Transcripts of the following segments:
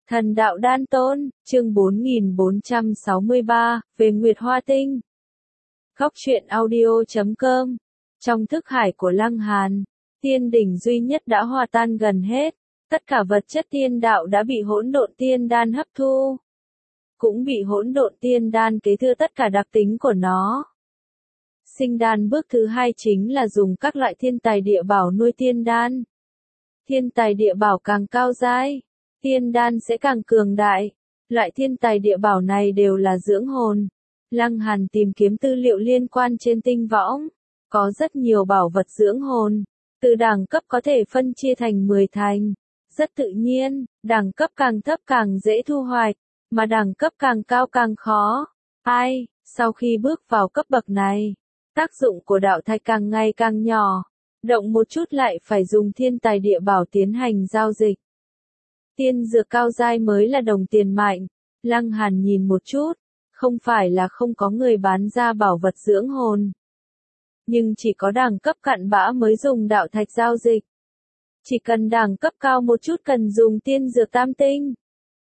Thần đạo đan tôn, chương 4463, về Nguyệt Hoa Tinh. Góc truyện audio.com. Trong thức hải của Lăng Hàn, tiên đỉnh duy nhất đã hòa tan gần hết, tất cả vật chất tiên đạo đã bị hỗn độn tiên đan hấp thu, cũng bị hỗn độn tiên đan kế thừa tất cả đặc tính của nó. Sinh đan bước thứ hai chính là dùng các loại thiên tài địa bảo nuôi tiên đan. Thiên tài địa bảo càng cao giai, tiên đan sẽ càng cường đại. Loại thiên tài địa bảo này đều là dưỡng hồn. Lăng Hàn tìm kiếm tư liệu liên quan trên tinh võng. Có rất nhiều bảo vật dưỡng hồn. Từ đẳng cấp có thể phân chia thành 10 thành. Rất tự nhiên, đẳng cấp càng thấp càng dễ thu hoạch, mà đẳng cấp càng cao càng khó. Sau khi bước vào cấp bậc này, tác dụng của đạo thạch càng ngày càng nhỏ. Động một chút lại phải dùng thiên tài địa bảo tiến hành giao dịch. Tiên dược cao giai mới là đồng tiền mạnh. Lăng Hàn nhìn một chút, không phải là không có người bán ra bảo vật dưỡng hồn. Nhưng chỉ có đẳng cấp cặn bã mới dùng đạo thạch giao dịch. Chỉ cần đẳng cấp cao một chút cần dùng tiên dược tam tinh.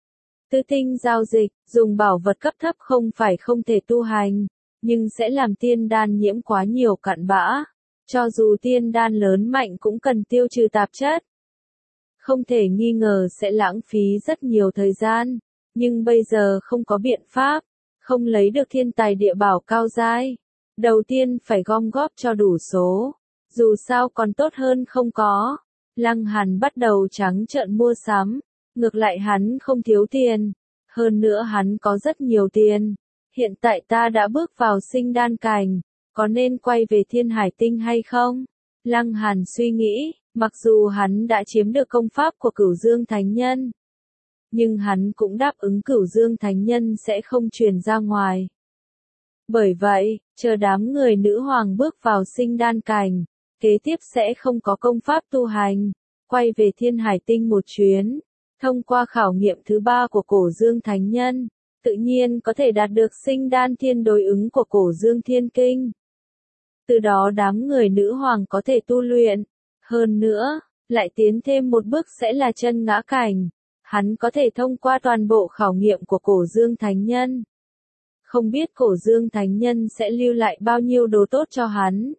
Tứ tinh giao dịch, dùng bảo vật cấp thấp không phải không thể tu hành, nhưng sẽ làm tiên đan nhiễm quá nhiều cặn bã. Cho dù tiên đan lớn mạnh cũng cần tiêu trừ tạp chất. Không thể nghi ngờ sẽ lãng phí rất nhiều thời gian, nhưng bây giờ không có biện pháp, không lấy được thiên tài địa bảo cao giai. Đầu tiên phải gom góp cho đủ số, dù sao còn tốt hơn không có. Lăng Hàn bắt đầu trắng trợn mua sắm, ngược lại hắn không thiếu tiền, hơn nữa hắn có rất nhiều tiền. Hiện tại ta đã bước vào sinh đan cảnh, có nên quay về Thiên Hải Tinh hay không? Lăng Hàn suy nghĩ. Mặc dù hắn đã chiếm được công pháp của Cửu Dương Thánh Nhân, nhưng hắn cũng đáp ứng Cửu Dương Thánh Nhân sẽ không truyền ra ngoài. Bởi vậy, chờ đám người nữ hoàng bước vào sinh đan cảnh, kế tiếp sẽ không có công pháp tu hành, quay về Thiên Hải Tinh một chuyến, thông qua khảo nghiệm thứ 3 của Cổ Dương Thánh Nhân, tự nhiên có thể đạt được sinh đan thiên đối ứng của Cổ Dương Thiên Kinh. Từ đó đám người nữ hoàng có thể tu luyện. Hơn nữa, lại tiến thêm một bước sẽ là chân ngã cảnh. Hắn có thể thông qua toàn bộ khảo nghiệm của Cổ Dương Thánh Nhân. Không biết Cổ Dương Thánh Nhân sẽ lưu lại bao nhiêu đồ tốt cho hắn.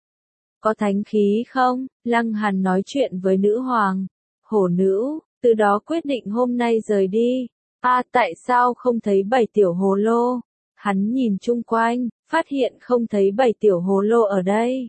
Có thánh khí không? Lăng Hàn nói chuyện với nữ hoàng. Hổ nữ, từ đó quyết định hôm nay rời đi. Tại sao không thấy 7 tiểu hồ lô? Hắn nhìn chung quanh, phát hiện không thấy 7 tiểu hồ lô ở đây.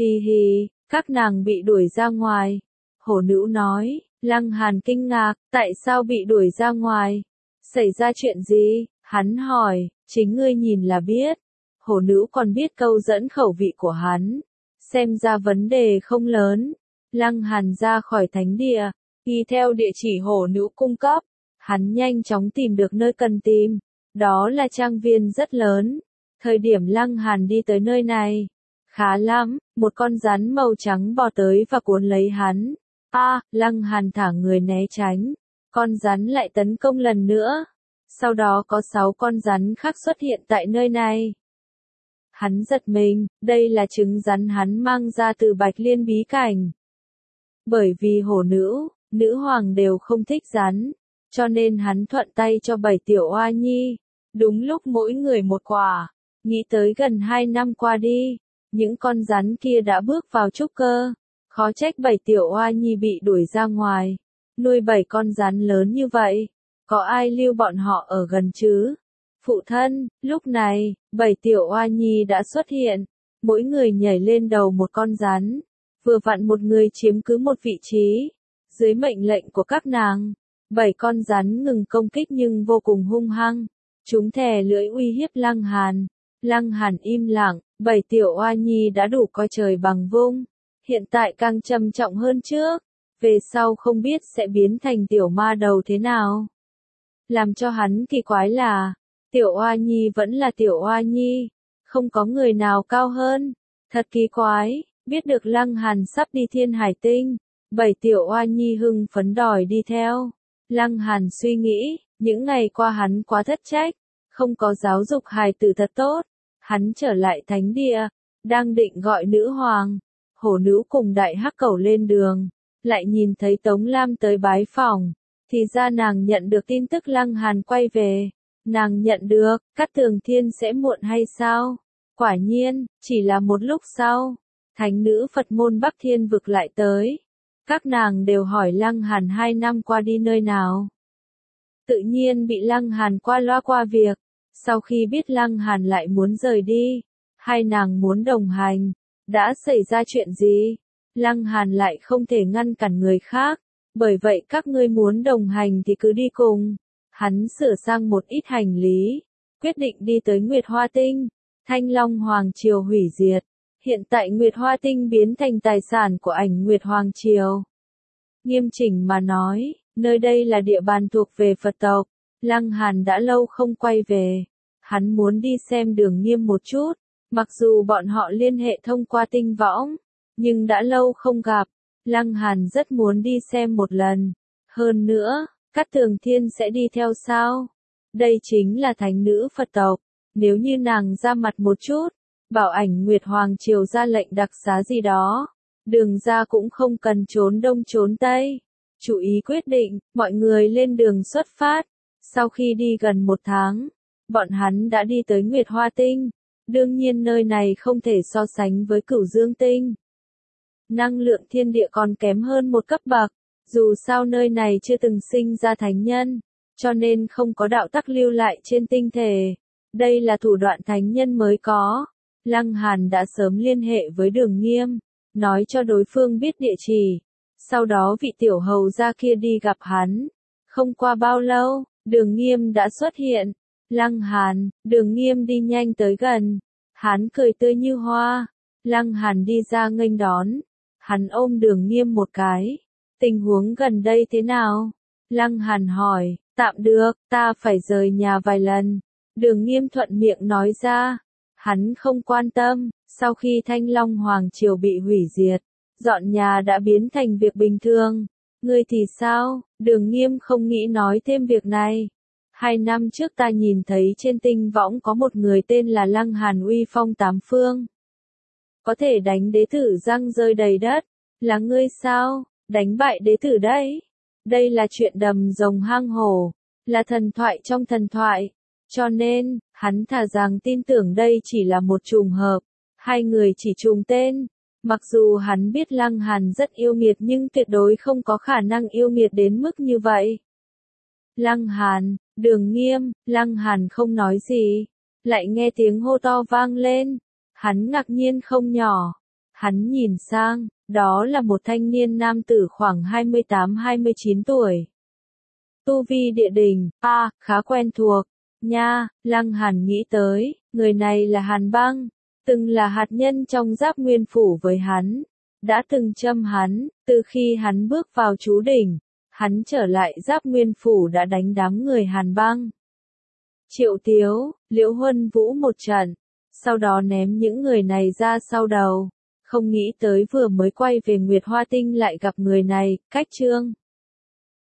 Hi. Các nàng bị đuổi ra ngoài. Hổ nữ nói. Lăng Hàn kinh ngạc, tại sao bị đuổi ra ngoài? Xảy ra chuyện gì? Hắn hỏi, chính ngươi nhìn là biết. Hổ nữ còn biết câu dẫn khẩu vị của hắn. Xem ra vấn đề không lớn. Lăng Hàn ra khỏi thánh địa, đi theo địa chỉ hổ nữ cung cấp. Hắn nhanh chóng tìm được nơi cần tìm. Đó là trang viên rất lớn. Thời điểm Lăng Hàn đi tới nơi này, khá lắm, một con rắn màu trắng bò tới và cuốn lấy hắn. Lăng Hàn thả người né tránh. Con rắn lại tấn công lần nữa. Sau đó có 6 con rắn khác xuất hiện tại nơi này. Hắn giật mình, đây là trứng rắn hắn mang ra từ Bạch Liên bí cảnh. Bởi vì hổ nữ, nữ hoàng đều không thích rắn, cho nên hắn thuận tay cho 7 tiểu oa nhi. Đúng lúc mỗi người một quả. Nghĩ tới gần 2 năm qua đi, những con rắn kia đã bước vào trúc cơ. Khó trách 7 tiểu oa nhi bị đuổi ra ngoài. Nuôi 7 con rắn lớn như vậy, có ai lưu bọn họ ở gần chứ? Phụ thân, lúc này, 7 tiểu oa nhi đã xuất hiện. Mỗi người nhảy lên đầu một con rắn. Vừa vặn một người chiếm cứ một vị trí. Dưới mệnh lệnh của các nàng, 7 con rắn ngừng công kích nhưng vô cùng hung hăng. Chúng thè lưỡi uy hiếp Lăng Hàn. Lăng Hàn im lặng, 7 tiểu oa nhi đã đủ coi trời bằng vung. Hiện tại càng trầm trọng hơn trước. Về sau không biết sẽ biến thành tiểu ma đầu thế nào. Làm cho hắn kỳ quái là, tiểu oa nhi vẫn là tiểu oa nhi. Không có người nào cao hơn. Thật kỳ quái, biết được Lăng Hàn sắp đi Thiên Hải Tinh. 7 tiểu oa nhi hưng phấn đòi đi theo. Lăng Hàn suy nghĩ, những ngày qua hắn quá thất trách. Không có giáo dục hài tử thật tốt. Hắn trở lại thánh địa, đang định gọi nữ hoàng. Hổ nữ cùng đại hắc cẩu lên đường, lại nhìn thấy Tống Lam tới bái phỏng. Thì ra nàng nhận được tin tức Lăng Hàn quay về. Nàng nhận được, Cát Tường Thiên sẽ muộn hay sao? Quả nhiên, chỉ là một lúc sau, thánh nữ Phật môn Bắc Thiên vực lại tới. Các nàng đều hỏi Lăng Hàn 2 năm qua đi nơi nào. Tự nhiên bị Lăng Hàn qua loa qua việc. Sau khi biết Lăng Hàn lại muốn rời đi, hai nàng muốn đồng hành. Đã xảy ra chuyện gì? Lăng Hàn lại không thể ngăn cản người khác. Bởi vậy các ngươi muốn đồng hành thì cứ đi cùng. Hắn sửa sang một ít hành lý, quyết định đi tới Nguyệt Hoa Tinh. Thanh Long Hoàng Triều hủy diệt. Hiện tại Nguyệt Hoa Tinh biến thành tài sản của Ảnh Nguyệt Hoàng Triều. Nghiêm chỉnh mà nói, nơi đây là địa bàn thuộc về Phật tộc. Lăng Hàn đã lâu không quay về. Hắn muốn đi xem Đường Nghiêm một chút. Mặc dù bọn họ liên hệ thông qua tinh võng, nhưng đã lâu không gặp. Lăng Hàn rất muốn đi xem một lần. Hơn nữa, Cát Tường Thiên sẽ đi theo sao? Đây chính là thánh nữ Phật tộc. Nếu như nàng ra mặt một chút, bảo Ảnh Nguyệt Hoàng Triều ra lệnh đặc xá gì đó, Đường ra cũng không cần trốn đông trốn tây. Chủ ý quyết định, mọi người lên đường xuất phát. Sau khi đi gần 1 tháng, bọn hắn đã đi tới Nguyệt Hoa Tinh. Đương nhiên nơi này không thể so sánh với Cửu Dương Tinh. Năng lượng thiên địa còn kém hơn một cấp bậc. Dù sao nơi này chưa từng sinh ra thánh nhân, cho nên không có đạo tắc lưu lại trên tinh thể. Đây là thủ đoạn thánh nhân mới có. Lăng Hàn đã sớm liên hệ với Đường Nghiêm, nói cho đối phương biết địa chỉ. Sau đó vị tiểu hầu gia kia đi gặp hắn. Không qua bao lâu, Đường Nghiêm đã xuất hiện. Lăng Hàn, Đường Nghiêm đi nhanh tới gần. Hắn cười tươi như hoa. Lăng Hàn đi ra nghênh đón. Hắn ôm Đường Nghiêm một cái. Tình huống gần đây thế nào? Lăng Hàn hỏi. Tạm được, ta phải rời nhà vài lần. Đường Nghiêm thuận miệng nói ra. Hắn không quan tâm. Sau khi Thanh Long Hoàng Triều bị hủy diệt, dọn nhà đã biến thành việc bình thường. Ngươi thì sao? Đường Nghiêm không nghĩ nói thêm việc này. 2 năm trước ta nhìn thấy trên tinh võng có một người tên là Lăng Hàn uy phong 8 phương. Có thể đánh đế tử răng rơi đầy đất. Là ngươi sao? Đánh bại đế tử đấy. Đây là chuyện đầm rồng hang hổ. Là thần thoại trong thần thoại. Cho nên, hắn thà rằng tin tưởng đây chỉ là một trùng hợp. Hai người chỉ trùng tên. Mặc dù hắn biết Lăng Hàn rất yêu nghiệt nhưng tuyệt đối không có khả năng yêu nghiệt đến mức như vậy. Lăng Hàn, Đường Nghiêm, Lăng Hàn không nói gì. Lại nghe tiếng hô to vang lên. Hắn ngạc nhiên không nhỏ. Hắn nhìn sang, đó là một thanh niên nam tử khoảng 28-29 tuổi. Tu vi địa đỉnh, khá quen thuộc. Nha, Lăng Hàn nghĩ tới, người này là Hàn Băng. Từng là hạt nhân trong Giáp Nguyên Phủ với hắn. Đã từng châm hắn, từ khi hắn bước vào chú đỉnh. Hắn trở lại Giáp Nguyên Phủ đã đánh đám người Hàn Băng. Triệu Tiếu, Liễu Huân Vũ một trận. Sau đó ném những người này ra sau đầu. Không nghĩ tới vừa mới quay về Nguyệt Hoa Tinh lại gặp người này, Cách Trương.